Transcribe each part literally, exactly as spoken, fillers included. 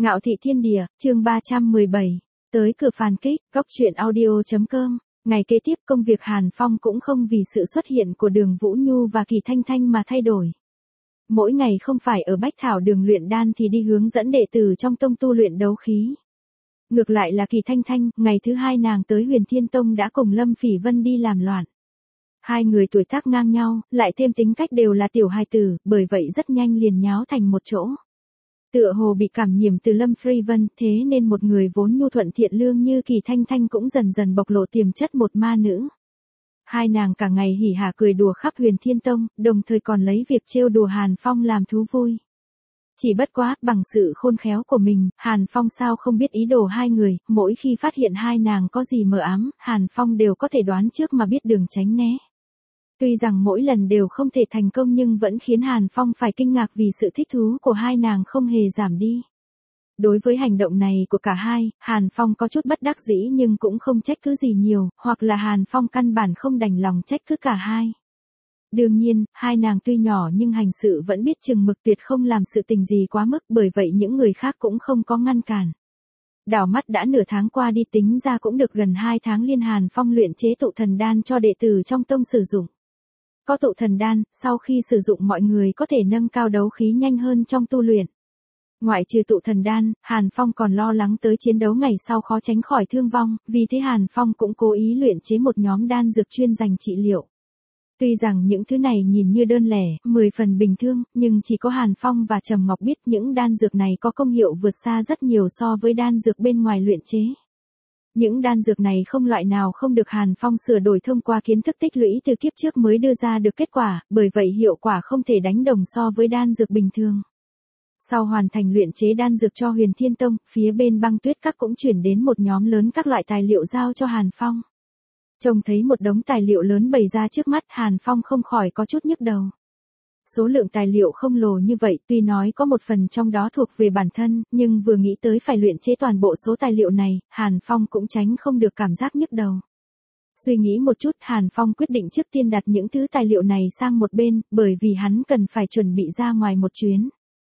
Ngạo thị thiên địa, chương ba trăm mười bảy, tới cửa phàn kích, góc truyện audio.com. Ngày kế tiếp công việc Hàn Phong cũng không vì sự xuất hiện của Đường Vũ Nhu và Kỳ Thanh Thanh mà thay đổi. Mỗi ngày không phải ở Bách Thảo Đường luyện đan thì đi hướng dẫn đệ tử trong tông tu luyện đấu khí. Ngược lại là Kỳ Thanh Thanh, ngày thứ hai nàng tới Huyền Thiên Tông đã cùng Lâm Phỉ Vân đi làm loạn. Hai người tuổi tác ngang nhau, lại thêm tính cách đều là tiểu hài tử, bởi vậy rất nhanh liền nháo thành một chỗ. Tựa hồ bị cảm nhiễm từ Lâm Phi Vân, thế nên một người vốn nhu thuận thiện lương như Kỳ Thanh Thanh cũng dần dần bộc lộ tiềm chất một ma nữ. Hai nàng cả ngày hỉ hả cười đùa khắp Huyền Thiên Tông, đồng thời còn lấy việc trêu đùa Hàn Phong làm thú vui. Chỉ bất quá, bằng sự khôn khéo của mình, Hàn Phong sao không biết ý đồ hai người, mỗi khi phát hiện hai nàng có gì mờ ám, Hàn Phong đều có thể đoán trước mà biết đường tránh né. Tuy rằng mỗi lần đều không thể thành công nhưng vẫn khiến Hàn Phong phải kinh ngạc vì sự thích thú của hai nàng không hề giảm đi. Đối với hành động này của cả hai, Hàn Phong có chút bất đắc dĩ nhưng cũng không trách cứ gì nhiều, hoặc là Hàn Phong căn bản không đành lòng trách cứ cả hai. Đương nhiên, hai nàng tuy nhỏ nhưng hành sự vẫn biết chừng mực, tuyệt không làm sự tình gì quá mức, bởi vậy những người khác cũng không có ngăn cản. Đảo mắt đã nửa tháng qua đi, tính ra cũng được gần hai tháng liên Hàn Phong luyện chế tụ thần đan cho đệ tử trong tông sử dụng. Có tụ thần đan, sau khi sử dụng mọi người có thể nâng cao đấu khí nhanh hơn trong tu luyện. Ngoại trừ tụ thần đan, Hàn Phong còn lo lắng tới chiến đấu ngày sau khó tránh khỏi thương vong, vì thế Hàn Phong cũng cố ý luyện chế một nhóm đan dược chuyên dành trị liệu. Tuy rằng những thứ này nhìn như đơn lẻ, mười phần bình thường, nhưng chỉ có Hàn Phong và Trầm Ngọc biết những đan dược này có công hiệu vượt xa rất nhiều so với đan dược bên ngoài luyện chế. Những đan dược này không loại nào không được Hàn Phong sửa đổi thông qua kiến thức tích lũy từ kiếp trước mới đưa ra được kết quả, bởi vậy hiệu quả không thể đánh đồng so với đan dược bình thường. Sau hoàn thành luyện chế đan dược cho Huyền Thiên Tông, phía bên Băng Tuyết Các cũng chuyển đến một nhóm lớn các loại tài liệu giao cho Hàn Phong. Trông thấy một đống tài liệu lớn bày ra trước mắt, Hàn Phong không khỏi có chút nhức đầu. Số lượng tài liệu không lồ như vậy, tuy nói có một phần trong đó thuộc về bản thân, nhưng vừa nghĩ tới phải luyện chế toàn bộ số tài liệu này, Hàn Phong cũng tránh không được cảm giác nhức đầu. Suy nghĩ một chút, Hàn Phong quyết định trước tiên đặt những thứ tài liệu này sang một bên, bởi vì hắn cần phải chuẩn bị ra ngoài một chuyến.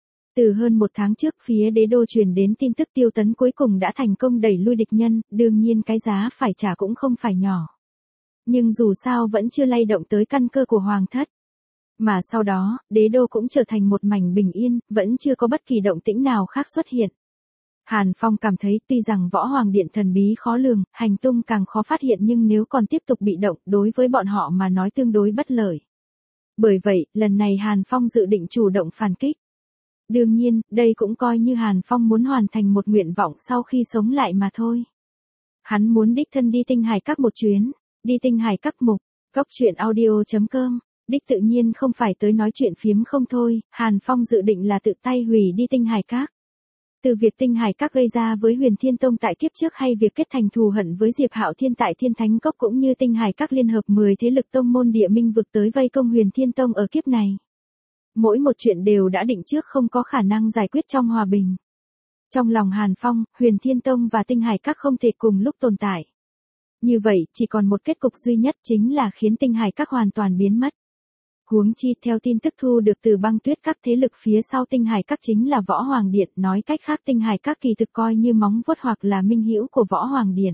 Từ hơn một tháng trước, phía đế đô truyền đến tin tức Tiêu Tấn cuối cùng đã thành công đẩy lui địch nhân, đương nhiên cái giá phải trả cũng không phải nhỏ. Nhưng dù sao vẫn chưa lay động tới căn cơ của Hoàng thất. Mà sau đó, đế đô cũng trở thành một mảnh bình yên, vẫn chưa có bất kỳ động tĩnh nào khác xuất hiện. Hàn Phong cảm thấy tuy rằng Võ Hoàng Điện thần bí khó lường, hành tung càng khó phát hiện, nhưng nếu còn tiếp tục bị động, đối với bọn họ mà nói tương đối bất lợi. Bởi vậy, lần này Hàn Phong dự định chủ động phản kích. Đương nhiên, đây cũng coi như Hàn Phong muốn hoàn thành một nguyện vọng sau khi sống lại mà thôi. Hắn muốn đích thân đi Tinh Hải Các một chuyến, đi Tinh Hải Các mục, góc truyện audio.com. Đích tự nhiên không phải tới nói chuyện phiếm không thôi, Hàn Phong dự định là tự tay hủy đi Tinh Hải Các. Từ việc Tinh Hải Các gây ra với Huyền Thiên Tông tại kiếp trước hay việc kết thành thù hận với Diệp Hạo Thiên tại Thiên Thánh Cốc, cũng như Tinh Hải Các liên hợp mười thế lực tông môn địa minh vực tới vây công Huyền Thiên Tông ở kiếp này. Mỗi một chuyện đều đã định trước, không có khả năng giải quyết trong hòa bình. Trong lòng Hàn Phong, Huyền Thiên Tông và Tinh Hải Các không thể cùng lúc tồn tại. Như vậy, chỉ còn một kết cục duy nhất, chính là khiến Tinh Hải Các hoàn toàn biến mất. Huống chi, theo tin tức thu được từ Băng Tuyết Các, thế lực phía sau Tinh Hải Các chính là Võ Hoàng Điện, nói cách khác Tinh Hải Các kỳ thực coi như móng vuốt hoặc là minh hữu của Võ Hoàng Điện.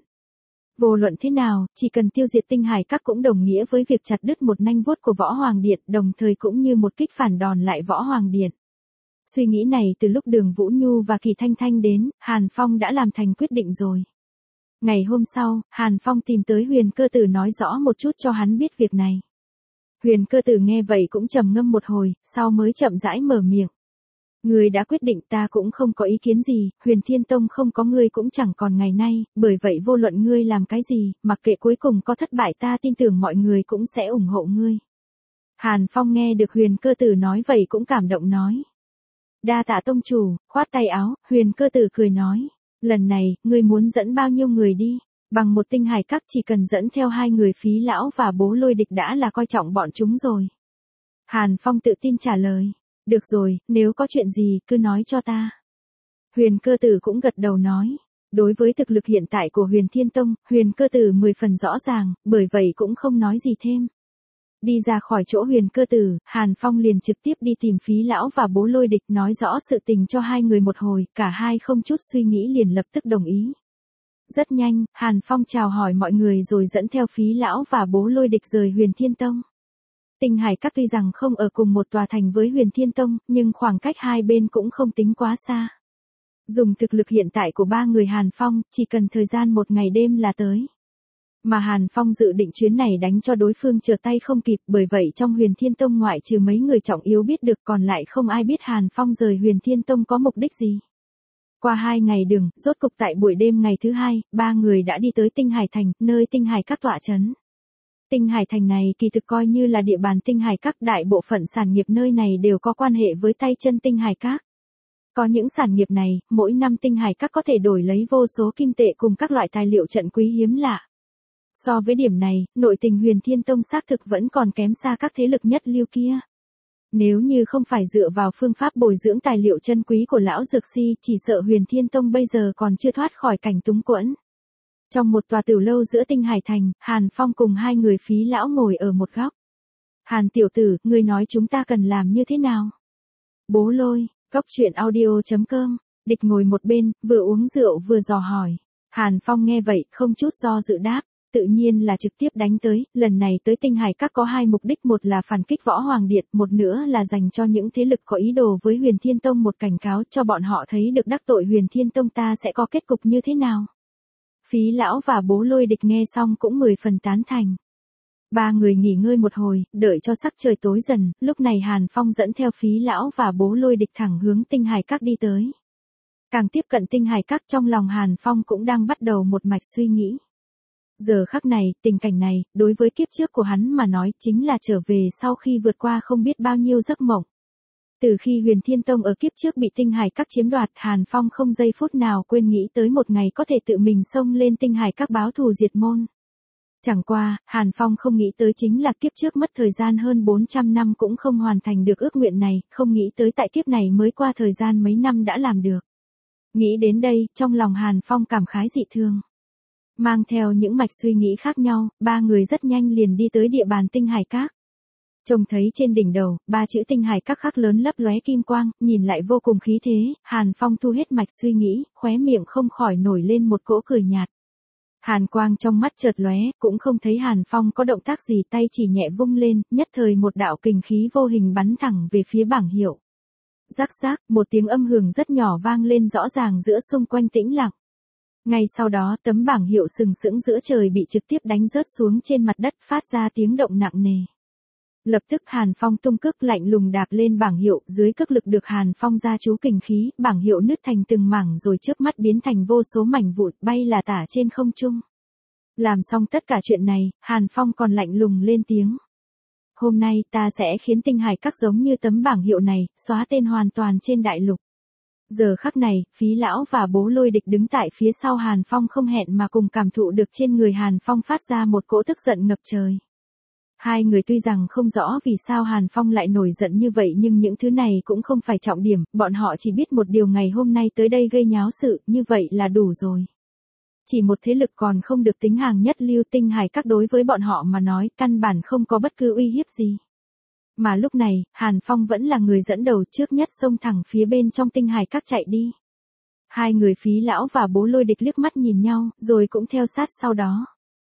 Vô luận thế nào, chỉ cần tiêu diệt Tinh Hải Các cũng đồng nghĩa với việc chặt đứt một nanh vuốt của Võ Hoàng Điện, đồng thời cũng như một kích phản đòn lại Võ Hoàng Điện. Suy nghĩ này từ lúc Đường Vũ Nhu và Kỳ Thanh Thanh đến, Hàn Phong đã làm thành quyết định rồi. Ngày hôm sau, Hàn Phong tìm tới Huyền Cơ Tử nói rõ một chút cho hắn biết việc này. Huyền Cơ Tử nghe vậy cũng trầm ngâm một hồi, sau mới chậm rãi mở miệng. Ngươi đã quyết định, ta cũng không có ý kiến gì, Huyền Thiên Tông không có ngươi cũng chẳng còn ngày nay, bởi vậy vô luận ngươi làm cái gì, mặc kệ cuối cùng có thất bại, ta tin tưởng mọi người cũng sẽ ủng hộ ngươi. Hàn Phong nghe được Huyền Cơ Tử nói vậy cũng cảm động nói. Đa tạ tông chủ, khoát tay áo, Huyền Cơ Tử cười nói. Lần này, ngươi muốn dẫn bao nhiêu người đi? Bằng một Tinh Hải Các chỉ cần dẫn theo hai người Phí Lão và Bố Lôi Địch đã là coi trọng bọn chúng rồi. Hàn Phong tự tin trả lời. Được rồi, nếu có chuyện gì, cứ nói cho ta. Huyền Cơ Tử cũng gật đầu nói. Đối với thực lực hiện tại của Huyền Thiên Tông, Huyền Cơ Tử mười phần rõ ràng, bởi vậy cũng không nói gì thêm. Đi ra khỏi chỗ Huyền Cơ Tử, Hàn Phong liền trực tiếp đi tìm Phí Lão và Bố Lôi Địch nói rõ sự tình cho hai người một hồi, cả hai không chút suy nghĩ liền lập tức đồng ý. Rất nhanh, Hàn Phong chào hỏi mọi người rồi dẫn theo Phí Lão và Bố Lôi Địch rời Huyền Thiên Tông. Tinh Hải Các tuy rằng không ở cùng một tòa thành với Huyền Thiên Tông, nhưng khoảng cách hai bên cũng không tính quá xa. Dùng thực lực hiện tại của ba người Hàn Phong, chỉ cần thời gian một ngày đêm là tới. Mà Hàn Phong dự định chuyến này đánh cho đối phương trở tay không kịp, bởi vậy trong Huyền Thiên Tông ngoại trừ mấy người trọng yếu biết được còn lại không ai biết Hàn Phong rời Huyền Thiên Tông có mục đích gì. Qua hai ngày đường, rốt cục tại buổi đêm ngày thứ hai, ba người đã đi tới Tinh Hải Thành, nơi Tinh Hải Các tọa trấn. Tinh Hải Thành này kỳ thực coi như là địa bàn Tinh Hải Các, đại bộ phận sản nghiệp nơi này đều có quan hệ với tay chân Tinh Hải Các. Có những sản nghiệp này, mỗi năm Tinh Hải Các có thể đổi lấy vô số kim tệ cùng các loại tài liệu trận quý hiếm lạ. So với điểm này, nội tình Huyền Thiên Tông xác thực vẫn còn kém xa các thế lực nhất lưu kia. Nếu như không phải dựa vào phương pháp bồi dưỡng tài liệu chân quý của lão Dược Si, chỉ sợ Huyền Thiên Tông bây giờ còn chưa thoát khỏi cảnh túng quẫn. Trong một tòa tiểu lâu giữa Tinh Hải Thành, Hàn Phong cùng hai người Phí Lão ngồi ở một góc. Hàn tiểu tử, ngươi nói chúng ta cần làm như thế nào? Bố Lôi, Cốc Truyện Audio chấm com, Địch ngồi một bên, vừa uống rượu vừa dò hỏi. Hàn Phong nghe vậy, không chút do dự đáp. Tự nhiên là trực tiếp đánh tới, lần này tới Tinh Hải Các có hai mục đích, một là phản kích Võ Hoàng Điện, một nữa là dành cho những thế lực có ý đồ với Huyền Thiên Tông một cảnh cáo cho bọn họ thấy được đắc tội Huyền Thiên Tông ta sẽ có kết cục như thế nào. Phí Lão và Bố Lôi Địch nghe xong cũng mười phần tán thành. Ba người nghỉ ngơi một hồi, đợi cho sắc trời tối dần, lúc này Hàn Phong dẫn theo Phí Lão và Bố Lôi Địch thẳng hướng Tinh Hải Các đi tới. Càng tiếp cận Tinh Hải Các, trong lòng Hàn Phong cũng đang bắt đầu một mạch suy nghĩ. Giờ khắc này, tình cảnh này, đối với kiếp trước của hắn mà nói chính là trở về sau khi vượt qua không biết bao nhiêu giấc mộng. Từ khi Huyền Thiên Tông ở kiếp trước bị Tinh Hải Các chiếm đoạt, Hàn Phong không giây phút nào quên nghĩ tới một ngày có thể tự mình xông lên Tinh Hải Các báo thù diệt môn. Chẳng qua, Hàn Phong không nghĩ tới chính là kiếp trước mất thời gian hơn bốn trăm năm cũng không hoàn thành được ước nguyện này, không nghĩ tới tại kiếp này mới qua thời gian mấy năm đã làm được. Nghĩ đến đây, trong lòng Hàn Phong cảm khái dị thường. Mang theo những mạch suy nghĩ khác nhau, ba người rất nhanh liền đi tới địa bàn Tinh Hải Các. Trông thấy trên đỉnh đầu, ba chữ Tinh Hải Các khắc lớn lấp lóe kim quang, nhìn lại vô cùng khí thế, Hàn Phong thu hết mạch suy nghĩ, khóe miệng không khỏi nổi lên một cỗ cười nhạt. Hàn quang trong mắt chợt lóe, cũng không thấy Hàn Phong có động tác gì, tay chỉ nhẹ vung lên, nhất thời một đạo kình khí vô hình bắn thẳng về phía bảng hiệu. Rắc rác, một tiếng âm hưởng rất nhỏ vang lên rõ ràng giữa xung quanh tĩnh lặng. Ngay sau đó, tấm bảng hiệu sừng sững giữa trời bị trực tiếp đánh rớt xuống trên mặt đất, phát ra tiếng động nặng nề. Lập tức Hàn Phong tung cước lạnh lùng đạp lên bảng hiệu, dưới cước lực được Hàn Phong ra chú kình khí, bảng hiệu nứt thành từng mảng rồi chớp mắt biến thành vô số mảnh vụn bay là tả trên không trung. Làm xong tất cả chuyện này, Hàn Phong còn lạnh lùng lên tiếng. Hôm nay ta sẽ khiến Tinh Hải Các giống như tấm bảng hiệu này, xóa tên hoàn toàn trên đại lục. Giờ khắc này, Phí Lão và Bố Lôi Địch đứng tại phía sau Hàn Phong không hẹn mà cùng cảm thụ được trên người Hàn Phong phát ra một cỗ tức giận ngập trời. Hai người tuy rằng không rõ vì sao Hàn Phong lại nổi giận như vậy nhưng những thứ này cũng không phải trọng điểm, bọn họ chỉ biết một điều ngày hôm nay tới đây gây nháo sự, như vậy là đủ rồi. Chỉ một thế lực còn không được tính hàng nhất lưu, Tinh Hải Các đối với bọn họ mà nói, căn bản không có bất cứ uy hiếp gì. Mà lúc này, Hàn Phong vẫn là người dẫn đầu trước nhất xông thẳng phía bên trong Tinh Hải Các chạy đi. Hai người Phí Lão và Bố Lôi Địch liếc mắt nhìn nhau, rồi cũng theo sát sau đó.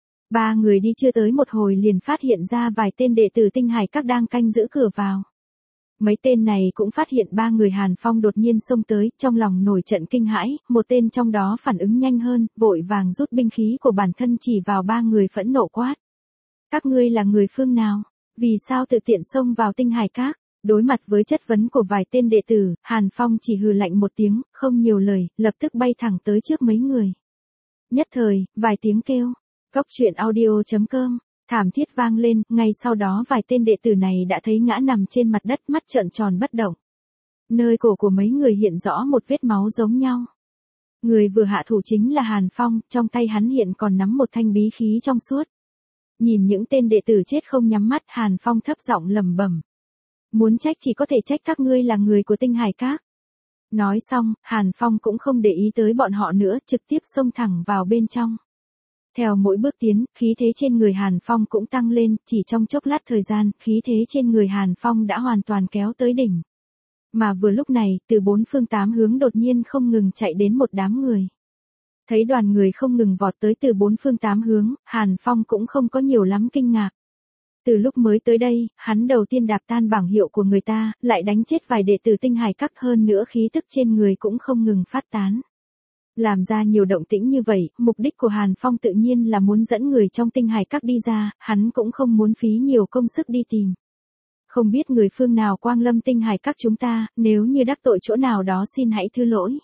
Ba người đi chưa tới một hồi liền phát hiện ra vài tên đệ tử Tinh Hải Các đang canh giữ cửa vào. Mấy tên này cũng phát hiện ba người Hàn Phong đột nhiên xông tới, trong lòng nổi trận kinh hãi, một tên trong đó phản ứng nhanh hơn, vội vàng rút binh khí của bản thân chỉ vào ba người phẫn nộ quát. Các ngươi là người phương nào? Vì sao tự tiện xông vào Tinh Hải Các? Đối mặt với chất vấn của vài tên đệ tử, Hàn Phong chỉ hừ lạnh một tiếng, không nhiều lời, lập tức bay thẳng tới trước mấy người. Nhất thời, vài tiếng kêu. Cốc Truyện Audio chấm com, thảm thiết vang lên, ngay sau đó vài tên đệ tử này đã thấy ngã nằm trên mặt đất, mắt trợn tròn bất động. Nơi cổ của mấy người hiện rõ một vết máu giống nhau. Người vừa hạ thủ chính là Hàn Phong, trong tay hắn hiện còn nắm một thanh bí khí trong suốt. Nhìn những tên đệ tử chết không nhắm mắt, Hàn Phong thấp giọng lẩm bẩm. Muốn trách chỉ có thể trách các ngươi là người của Tinh Hải Các. Nói xong, Hàn Phong cũng không để ý tới bọn họ nữa, trực tiếp xông thẳng vào bên trong. Theo mỗi bước tiến, khí thế trên người Hàn Phong cũng tăng lên, chỉ trong chốc lát thời gian, khí thế trên người Hàn Phong đã hoàn toàn kéo tới đỉnh. Mà vừa lúc này, từ bốn phương tám hướng đột nhiên không ngừng chạy đến một đám người. Thấy đoàn người không ngừng vọt tới từ bốn phương tám hướng, Hàn Phong cũng không có nhiều lắm kinh ngạc. Từ lúc mới tới đây, hắn đầu tiên đạp tan bảng hiệu của người ta, lại đánh chết vài đệ tử tinh hải các, hơn nữa khí tức trên người cũng không ngừng phát tán. Làm ra nhiều động tĩnh như vậy, mục đích của Hàn Phong tự nhiên là muốn dẫn người trong tinh hải các đi ra, hắn cũng không muốn phí nhiều công sức đi tìm. Không biết người phương nào quang lâm tinh hải các chúng ta, nếu như đắc tội chỗ nào đó xin hãy thứ lỗi.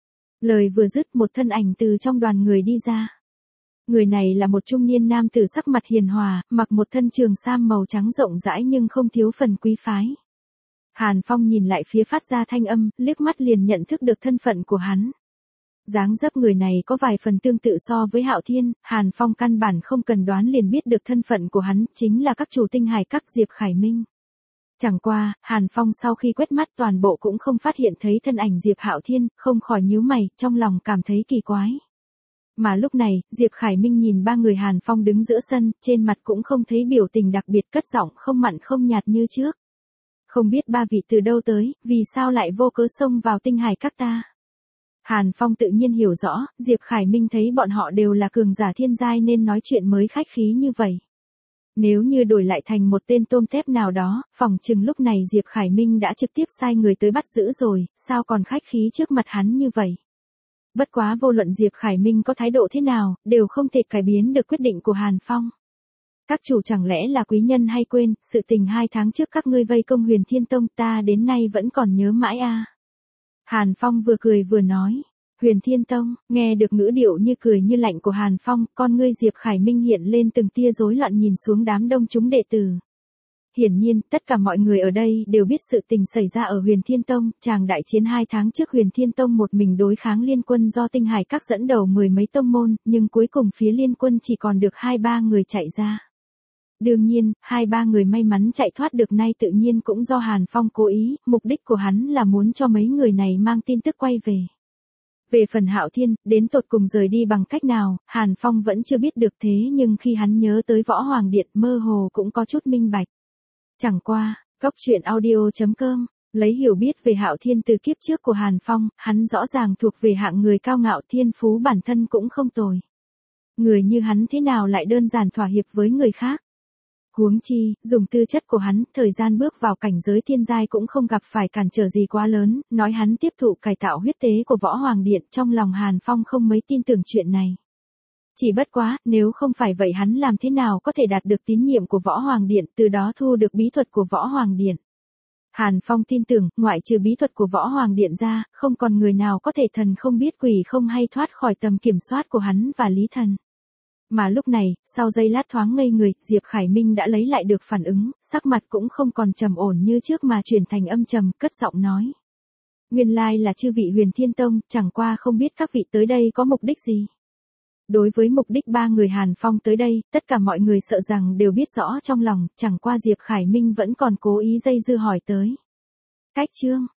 Lời vừa dứt, một thân ảnh từ trong đoàn người đi ra. Người này là một trung niên nam tử sắc mặt hiền hòa, mặc một thân trường sam màu trắng rộng rãi nhưng không thiếu phần quý phái. Hàn Phong nhìn lại phía phát ra thanh âm, liếc mắt liền nhận thức được thân phận của hắn. Dáng dấp người này có vài phần tương tự so với Hạo Thiên, Hàn Phong căn bản không cần đoán liền biết được thân phận của hắn, chính là các chủ tinh hải các Diệp Khải Minh. Chẳng qua, Hàn Phong sau khi quét mắt toàn bộ cũng không phát hiện thấy thân ảnh Diệp Hạo Thiên, không khỏi nhíu mày, trong lòng cảm thấy kỳ quái. Mà lúc này, Diệp Khải Minh nhìn ba người Hàn Phong đứng giữa sân, trên mặt cũng không thấy biểu tình đặc biệt, cất giọng không mặn không nhạt như trước. Không biết ba vị từ đâu tới, vì sao lại vô cớ xông vào tinh hải các ta. Hàn Phong tự nhiên hiểu rõ, Diệp Khải Minh thấy bọn họ đều là cường giả thiên giai nên nói chuyện mới khách khí như vậy. Nếu như đổi lại thành một tên tôm tép nào đó, phỏng chừng lúc này Diệp Khải Minh đã trực tiếp sai người tới bắt giữ rồi, sao còn khách khí trước mặt hắn như vậy. Bất quá vô luận Diệp Khải Minh có thái độ thế nào, đều không thể cải biến được quyết định của Hàn Phong. Các chủ chẳng lẽ là quý nhân hay quên, sự tình hai tháng trước các ngươi vây công Huyền Thiên Tông ta đến nay vẫn còn nhớ mãi a. À. Hàn Phong vừa cười vừa nói. Huyền Thiên Tông, nghe được ngữ điệu như cười như lạnh của Hàn Phong, con ngươi Diệp Khải Minh hiện lên từng tia rối loạn nhìn xuống đám đông chúng đệ tử. Hiển nhiên, tất cả mọi người ở đây đều biết sự tình xảy ra ở Huyền Thiên Tông, chàng đại chiến hai tháng trước Huyền Thiên Tông một mình đối kháng liên quân do tinh hải các dẫn đầu mười mấy tông môn, nhưng cuối cùng phía liên quân chỉ còn được hai ba người chạy ra. Đương nhiên, hai ba người may mắn chạy thoát được nay tự nhiên cũng do Hàn Phong cố ý, mục đích của hắn là muốn cho mấy người này mang tin tức quay về. Về phần Hạo Thiên, đến tột cùng rời đi bằng cách nào, Hàn Phong vẫn chưa biết được, thế nhưng khi hắn nhớ tới Võ Hoàng Điện mơ hồ cũng có chút minh bạch. Chẳng qua, cốc truyện audio chấm com, lấy hiểu biết về Hạo Thiên từ kiếp trước của Hàn Phong, hắn rõ ràng thuộc về hạng người cao ngạo, thiên phú bản thân cũng không tồi. Người như hắn thế nào lại đơn giản thỏa hiệp với người khác. Huống chi, dùng tư chất của hắn, thời gian bước vào cảnh giới thiên giai cũng không gặp phải cản trở gì quá lớn, nói hắn tiếp thụ cải tạo huyết tế của Võ Hoàng Điện, trong lòng Hàn Phong không mấy tin tưởng chuyện này. Chỉ bất quá, nếu không phải vậy hắn làm thế nào có thể đạt được tín nhiệm của Võ Hoàng Điện, từ đó thu được bí thuật của Võ Hoàng Điện. Hàn Phong tin tưởng, ngoại trừ bí thuật của Võ Hoàng Điện ra, không còn người nào có thể thần không biết quỷ không hay thoát khỏi tầm kiểm soát của hắn và Lý Thần. Mà lúc này, sau giây lát thoáng ngây người, Diệp Khải Minh đã lấy lại được phản ứng, sắc mặt cũng không còn trầm ổn như trước mà chuyển thành âm trầm, cất giọng nói. Nguyên lai là chư vị Huyền Thiên Tông, chẳng qua không biết các vị tới đây có mục đích gì. Đối với mục đích ba người Hàn Phong tới đây, tất cả mọi người sợ rằng đều biết rõ trong lòng, chẳng qua Diệp Khải Minh vẫn còn cố ý dây dưa hỏi tới. Cách chương,